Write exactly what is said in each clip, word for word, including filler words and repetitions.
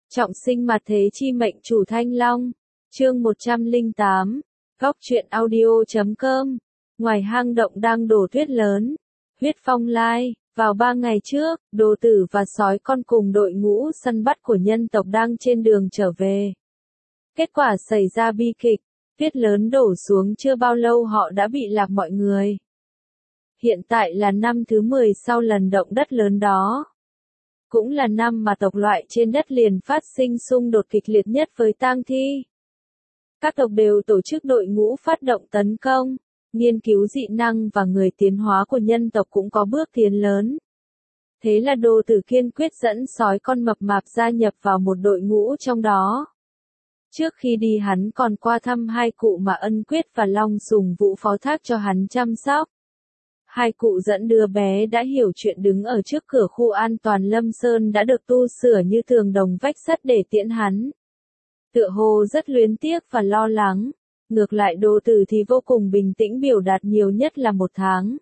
Trọng sinh mặt thế chi mệnh chủ Thanh Long. Chương một trăm lẻ tám. Góc truyện audio chấm com. Ngoài hang động đang đổ tuyết lớn. Huyết Phong Lai, vào ba ngày trước, Đồ Tử và Sói Con cùng đội ngũ săn bắt của nhân tộc đang trên đường trở về. Kết quả xảy ra bi kịch, tuyết lớn đổ xuống chưa bao lâu họ đã bị lạc mọi người. Hiện tại là năm thứ mười sau lần động đất lớn đó. Cũng là năm mà tộc loại trên đất liền phát sinh xung đột kịch liệt nhất với tang thi. Các tộc đều tổ chức đội ngũ phát động tấn công, nghiên cứu dị năng và người tiến hóa của nhân tộc cũng có bước tiến lớn. Thế là Đồ Tử kiên quyết dẫn Sói Con mập mạp gia nhập vào một đội ngũ trong đó. Trước khi đi hắn còn qua thăm hai cụ mà Ân Quyết và Long Sùng Vũ phó thác cho hắn chăm sóc. Hai cụ dẫn đứa bé đã hiểu chuyện đứng ở trước cửa khu an toàn Lâm Sơn đã được tu sửa như tường đồng vách sắt để tiễn hắn. Tựa hồ rất luyến tiếc và lo lắng. Ngược lại Đồ Tử thì vô cùng bình tĩnh, biểu đạt nhiều nhất là một tháng.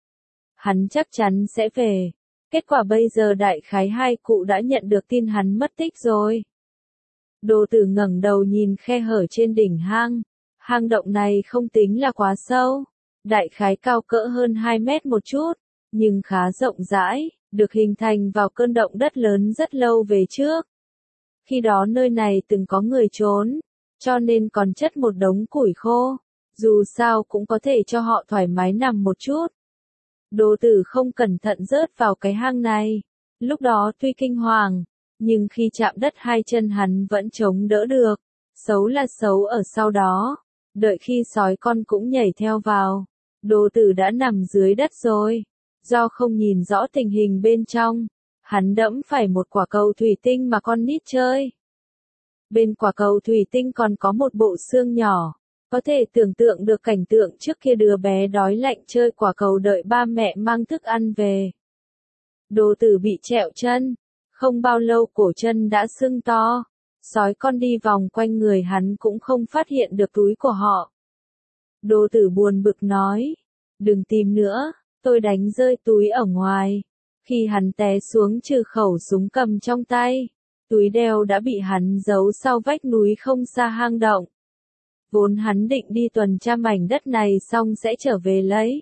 Hắn chắc chắn sẽ về. Kết quả bây giờ đại khái hai cụ đã nhận được tin hắn mất tích rồi. Đồ Tử ngẩng đầu nhìn khe hở trên đỉnh hang. Hang động này không tính là quá sâu. Đại khái cao cỡ hơn hai mét một chút, nhưng khá rộng rãi, được hình thành vào cơn động đất lớn rất lâu về trước. Khi đó nơi này từng có người trốn, cho nên còn chất một đống củi khô, dù sao cũng có thể cho họ thoải mái nằm một chút. Đồ Tử không cẩn thận rớt vào cái hang này, lúc đó tuy kinh hoàng, nhưng khi chạm đất hai chân hắn vẫn chống đỡ được, xấu là xấu ở sau đó, đợi khi Sói Con cũng nhảy theo vào. Đồ Tử đã nằm dưới đất rồi. Do không nhìn rõ tình hình bên trong, hắn đẫm phải một quả cầu thủy tinh mà con nít chơi. Bên quả cầu thủy tinh còn có một bộ xương nhỏ. Có thể tưởng tượng được cảnh tượng trước kia đứa bé đói lạnh chơi quả cầu đợi ba mẹ mang thức ăn về. Đồ Tử bị trẹo chân. Không bao lâu cổ chân đã sưng to. Sói Con đi vòng quanh người hắn cũng không phát hiện được túi của họ. Đồ Tử buồn bực nói, đừng tìm nữa, tôi đánh rơi túi ở ngoài. Khi hắn té xuống trừ khẩu súng cầm trong tay, túi đeo đã bị hắn giấu sau vách núi không xa hang động. Vốn hắn định đi tuần tra mảnh đất này xong sẽ trở về lấy.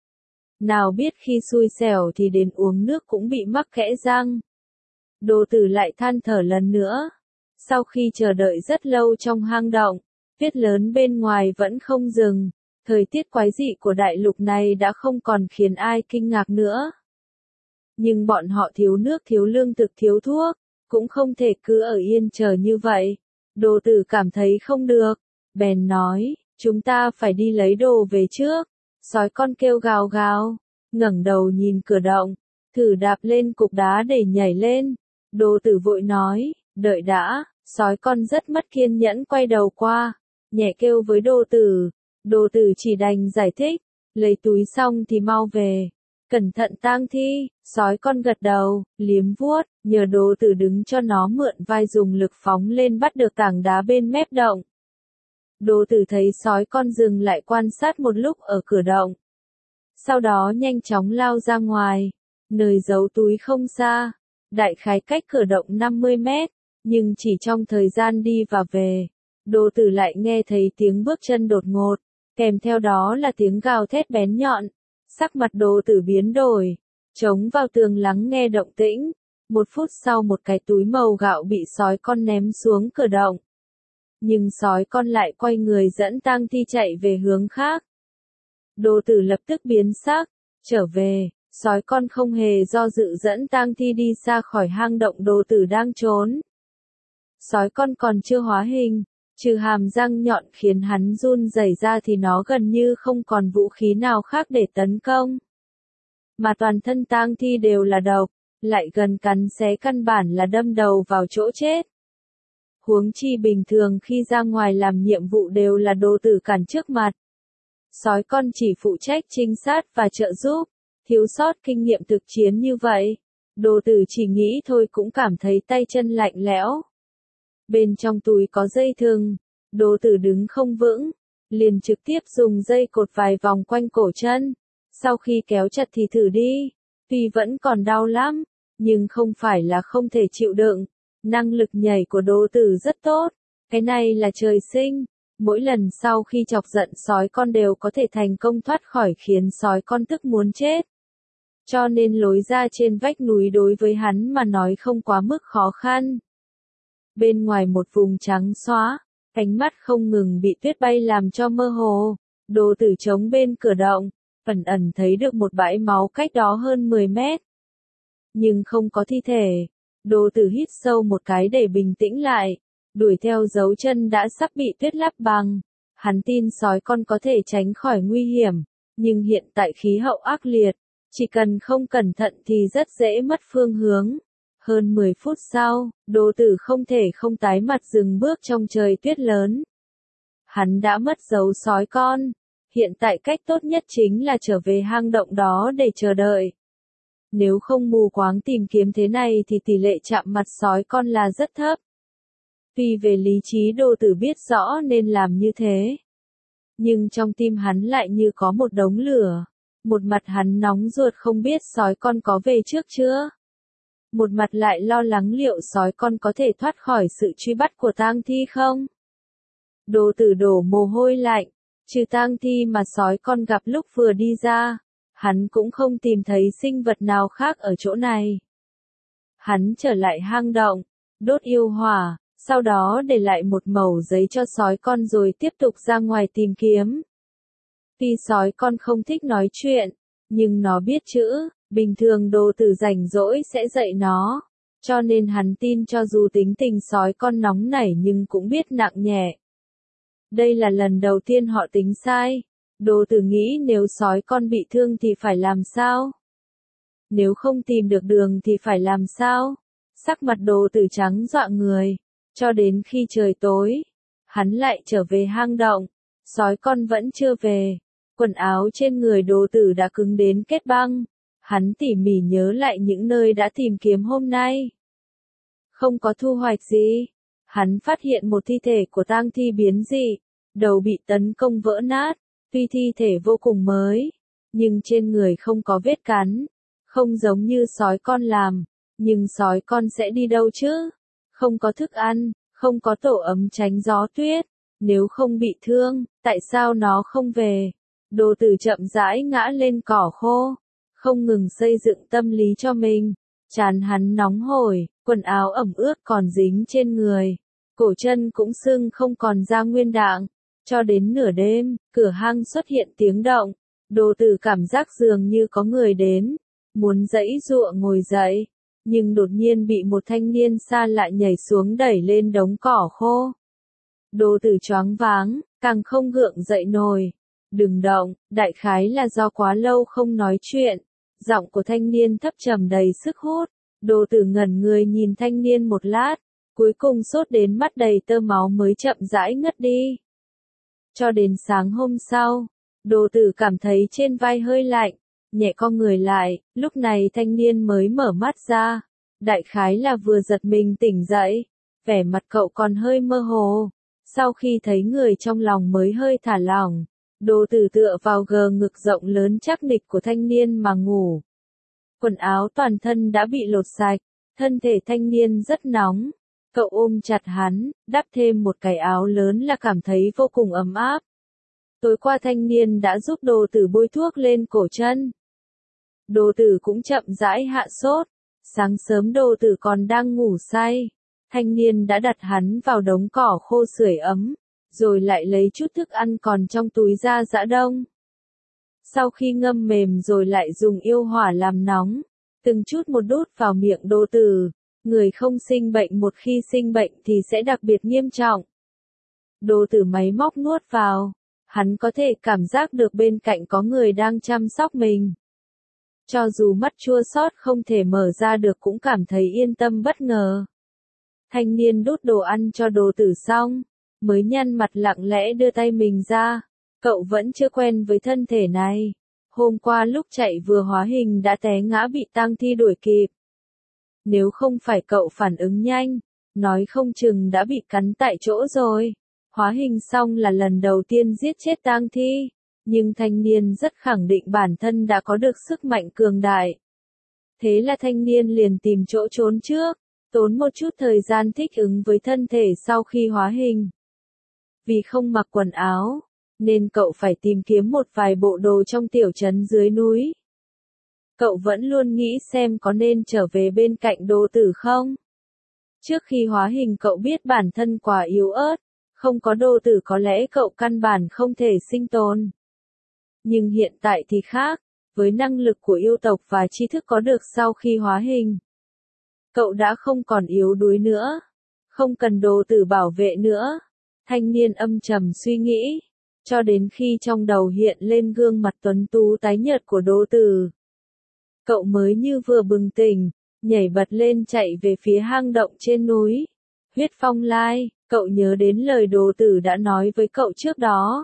Nào biết khi xui xẻo thì đến uống nước cũng bị mắc kẽ răng. Đồ Tử lại than thở lần nữa. Sau khi chờ đợi rất lâu trong hang động, tuyết lớn bên ngoài vẫn không dừng, thời tiết quái dị của đại lục này đã không còn khiến ai kinh ngạc nữa. Nhưng bọn họ thiếu nước, thiếu lương thực, thiếu thuốc, cũng không thể cứ ở yên chờ như vậy. Đồ Tử cảm thấy không được, bèn nói, chúng ta phải đi lấy đồ về trước. Sói Con kêu gào gào, ngẩng đầu nhìn cửa động, thử đạp lên cục đá để nhảy lên. Đồ Tử vội nói, đợi đã. Sói Con rất mất kiên nhẫn quay đầu qua, nhẹ kêu với Đồ Tử. Đồ Tử chỉ đành giải thích, lấy túi xong thì mau về. Cẩn thận tang thi. Sói Con gật đầu, liếm vuốt, nhờ Đồ Tử đứng cho nó mượn vai dùng lực phóng lên bắt được tảng đá bên mép động. Đồ Tử thấy Sói Con dừng lại quan sát một lúc ở cửa động. Sau đó nhanh chóng lao ra ngoài, nơi giấu túi không xa, đại khái cách cửa động năm mươi mét. Nhưng chỉ trong thời gian đi và về, Đồ Tử lại nghe thấy tiếng bước chân đột ngột, kèm theo đó là tiếng gào thét bén nhọn. Sắc mặt Đồ Tử biến đổi, chống vào tường lắng nghe động tĩnh. Một phút sau một cái túi màu gạo bị Sói Con ném xuống cửa động. Nhưng Sói Con lại quay người dẫn tang thi chạy về hướng khác. Đồ Tử lập tức biến sắc, trở về. Sói Con không hề do dự dẫn tang thi đi xa khỏi hang động Đồ Tử đang trốn. Sói Con còn chưa hóa hình, trừ hàm răng nhọn khiến hắn run rẩy ra thì nó gần như không còn vũ khí nào khác để tấn công. Mà toàn thân tang thi đều là độc, lại gần cắn xé căn bản là đâm đầu vào chỗ chết. Huống chi bình thường khi ra ngoài làm nhiệm vụ đều là Đồ Tử cản trước mặt. Sói Con chỉ phụ trách trinh sát và trợ giúp, thiếu sót kinh nghiệm thực chiến như vậy. Đồ Tử chỉ nghĩ thôi cũng cảm thấy tay chân lạnh lẽo. Bên trong túi có dây thừng, Đồ Tử đứng không vững, liền trực tiếp dùng dây cột vài vòng quanh cổ chân. Sau khi kéo chặt thì thử đi, tuy vẫn còn đau lắm, nhưng không phải là không thể chịu đựng. Năng lực nhảy của Đỗ Tử rất tốt, cái này là trời sinh. Mỗi lần sau khi chọc giận sói con đều có thể thành công thoát khỏi khiến sói con tức muốn chết. Cho nên lối ra trên vách núi đối với hắn mà nói không quá mức khó khăn. Bên ngoài một vùng trắng xóa, ánh mắt không ngừng bị tuyết bay làm cho mơ hồ. Đỗ Tử chống bên cửa động, ẩn ẩn thấy được một bãi máu cách đó hơn mười mét. Nhưng không có thi thể. Đỗ Tử hít sâu một cái để bình tĩnh lại, đuổi theo dấu chân đã sắp bị tuyết lấp bằng. Hắn tin sói con có thể tránh khỏi nguy hiểm, nhưng hiện tại khí hậu ác liệt, chỉ cần không cẩn thận thì rất dễ mất phương hướng. Hơn mười phút sau, Đỗ Tử không thể không tái mặt dừng bước trong trời tuyết lớn. Hắn đã mất dấu sói con, hiện tại cách tốt nhất chính là trở về hang động đó để chờ đợi. Nếu không mù quáng tìm kiếm thế này thì tỷ lệ chạm mặt sói con là rất thấp. Tuy về lý trí Đỗ Tử biết rõ nên làm như thế, nhưng trong tim hắn lại như có một đống lửa. Một mặt hắn nóng ruột không biết sói con có về trước chưa. Một mặt lại lo lắng liệu sói con có thể thoát khỏi sự truy bắt của tang thi không. Đỗ Tử đổ mồ hôi lạnh, trừ tang thi mà sói con gặp lúc vừa đi ra, hắn cũng không tìm thấy sinh vật nào khác ở chỗ này. Hắn trở lại hang động, đốt yêu hỏa, sau đó để lại một mẩu giấy cho sói con rồi tiếp tục ra ngoài tìm kiếm. Tuy sói con không thích nói chuyện, nhưng nó biết chữ, bình thường Đỗ Tử rảnh rỗi sẽ dạy nó, cho nên hắn tin cho dù tính tình sói con nóng nảy nhưng cũng biết nặng nhẹ. Đây là lần đầu tiên họ tính sai. Đỗ Tử nghĩ nếu sói con bị thương thì phải làm sao? Nếu không tìm được đường thì phải làm sao? Sắc mặt Đỗ Tử trắng dọa người. Cho đến khi trời tối, hắn lại trở về hang động. Sói con vẫn chưa về. Quần áo trên người Đỗ Tử đã cứng đến kết băng. Hắn tỉ mỉ nhớ lại những nơi đã tìm kiếm hôm nay. Không có thu hoạch gì. Hắn phát hiện một thi thể của tang thi biến dị, đầu bị tấn công vỡ nát. Tuy thi thể vô cùng mới, nhưng trên người không có vết cắn, không giống như sói con làm, nhưng sói con sẽ đi đâu chứ? Không có thức ăn, không có tổ ấm tránh gió tuyết, nếu không bị thương, tại sao nó không về? Đỗ Tử chậm rãi ngã lên cỏ khô, không ngừng xây dựng tâm lý cho mình. Trán hắn nóng hổi, quần áo ẩm ướt còn dính trên người, cổ chân cũng sưng không còn da nguyên đạng. Cho đến nửa đêm, cửa hang xuất hiện tiếng động. Đỗ Tử cảm giác dường như có người đến, muốn giãy giụa ngồi dậy, nhưng đột nhiên bị một thanh niên xa lạ nhảy xuống đẩy lên đống cỏ khô. Đỗ Tử choáng váng, càng không gượng dậy nổi. Đừng động, đại khái là do quá lâu không nói chuyện. Giọng của thanh niên thấp trầm đầy sức hút. Đỗ Tử ngẩn người nhìn thanh niên một lát, cuối cùng sốt đến mắt đầy tơ máu mới chậm rãi ngất đi. Cho đến sáng hôm sau, Đỗ Tử cảm thấy trên vai hơi lạnh, nhẹ cong người lại, lúc này thanh niên mới mở mắt ra. Đại khái là vừa giật mình tỉnh dậy, vẻ mặt cậu còn hơi mơ hồ. Sau khi thấy người trong lòng mới hơi thả lỏng, Đỗ Tử tựa vào gờ ngực rộng lớn chắc nịch của thanh niên mà ngủ. Quần áo toàn thân đã bị lột sạch, thân thể thanh niên rất nóng. Cậu ôm chặt hắn, đắp thêm một cái áo lớn là cảm thấy vô cùng ấm áp. Tối qua thanh niên đã giúp Đỗ Tử bôi thuốc lên cổ chân. Đỗ Tử cũng chậm rãi hạ sốt. Sáng sớm Đỗ Tử còn đang ngủ say. Thanh niên đã đặt hắn vào đống cỏ khô sưởi ấm, rồi lại lấy chút thức ăn còn trong túi ra giã đông. Sau khi ngâm mềm rồi lại dùng yêu hỏa làm nóng, từng chút một đút vào miệng Đỗ Tử. Người không sinh bệnh một khi sinh bệnh thì sẽ đặc biệt nghiêm trọng. Đỗ Tử máy móc nuốt vào, hắn có thể cảm giác được bên cạnh có người đang chăm sóc mình. Cho dù mắt chua xót không thể mở ra được cũng cảm thấy yên tâm bất ngờ. Thanh niên đút đồ ăn cho Đỗ Tử xong, mới nhăn mặt lặng lẽ đưa tay mình ra. Cậu vẫn chưa quen với thân thể này. Hôm qua lúc chạy vừa hóa hình đã té ngã bị tang thi đuổi kịp. Nếu không phải cậu phản ứng nhanh, nói không chừng đã bị cắn tại chỗ rồi. Hóa hình xong là lần đầu tiên giết chết tang thi, nhưng thanh niên rất khẳng định bản thân đã có được sức mạnh cường đại. Thế là thanh niên liền tìm chỗ trốn trước. tốn một chút thời gian thích ứng với thân thể sau khi hóa hình. Vì không mặc quần áo, nên cậu phải tìm kiếm một vài bộ đồ trong tiểu trấn dưới núi. Cậu vẫn luôn nghĩ xem có nên trở về bên cạnh Đô Tử không? Trước khi hóa hình cậu biết bản thân quá yếu ớt, không có Đô Tử có lẽ cậu căn bản không thể sinh tồn. Nhưng hiện tại thì khác, với năng lực của yêu tộc và tri thức có được sau khi hóa hình. Cậu đã không còn yếu đuối nữa, không cần Đô Tử bảo vệ nữa. Thanh niên âm trầm suy nghĩ, cho đến khi trong đầu hiện lên gương mặt tuấn tú tái nhợt của Đô Tử. Cậu mới như vừa bừng tỉnh, nhảy bật lên chạy về phía hang động trên núi. Huyết Phong Lai, cậu nhớ đến lời Đô Tử đã nói với cậu trước đó.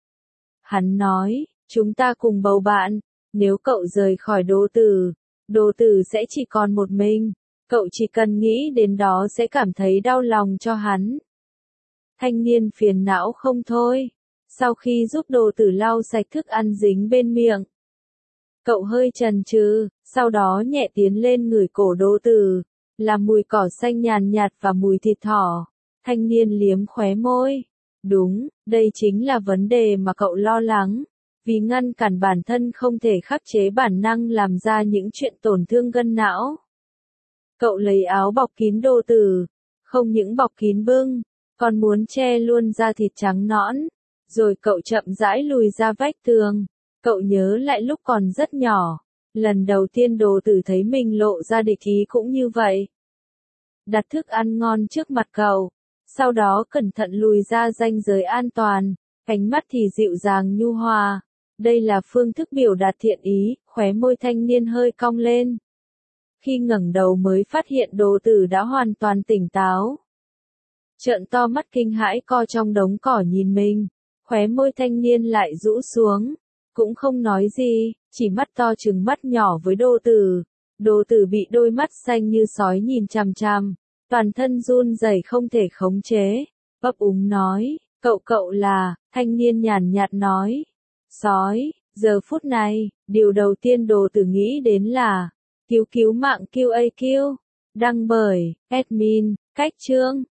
Hắn nói, chúng ta cùng bầu bạn, nếu cậu rời khỏi Đô Tử, Đô Tử sẽ chỉ còn một mình, cậu chỉ cần nghĩ đến đó sẽ cảm thấy đau lòng cho hắn. Thanh niên phiền não không thôi, sau khi giúp Đô Tử lau sạch thức ăn dính bên miệng. Cậu hơi chần chừ, sau đó nhẹ tiến lên ngửi cổ Đô Tử, là mùi cỏ xanh nhàn nhạt và mùi thịt thỏ. Thanh niên liếm khóe môi. Đúng, đây chính là vấn đề mà cậu lo lắng, vì ngăn cản bản thân không thể khắc chế bản năng làm ra những chuyện tổn thương gân não. Cậu lấy áo bọc kín Đô Tử, không những bọc kín bưng, còn muốn che luôn da thịt trắng nõn, rồi cậu chậm rãi lùi ra vách tường. Cậu nhớ lại lúc còn rất nhỏ, lần đầu tiên Đô Tử thấy mình lộ ra địch ý cũng như vậy. Đặt thức ăn ngon trước mặt cậu, sau đó cẩn thận lùi ra ranh giới an toàn, ánh mắt thì dịu dàng nhu hòa. Đây là phương thức biểu đạt thiện ý, khóe môi thanh niên hơi cong lên. Khi ngẩng đầu mới phát hiện Đô Tử đã hoàn toàn tỉnh táo. Trợn to mắt kinh hãi co trong đống cỏ nhìn mình, khóe môi thanh niên lại rũ xuống, cũng không nói gì, chỉ mắt to trừng mắt nhỏ với Đô Tử. Đô Tử bị đôi mắt xanh như sói nhìn chằm chằm, toàn thân run rẩy không thể khống chế, ấp úng nói, cậu cậu là, thanh niên nhàn nhạt nói, sói. Giờ phút này, điều đầu tiên Đô Tử nghĩ đến là, cứu cứu mạng quy a quy, đăng bởi, admin, cách chương.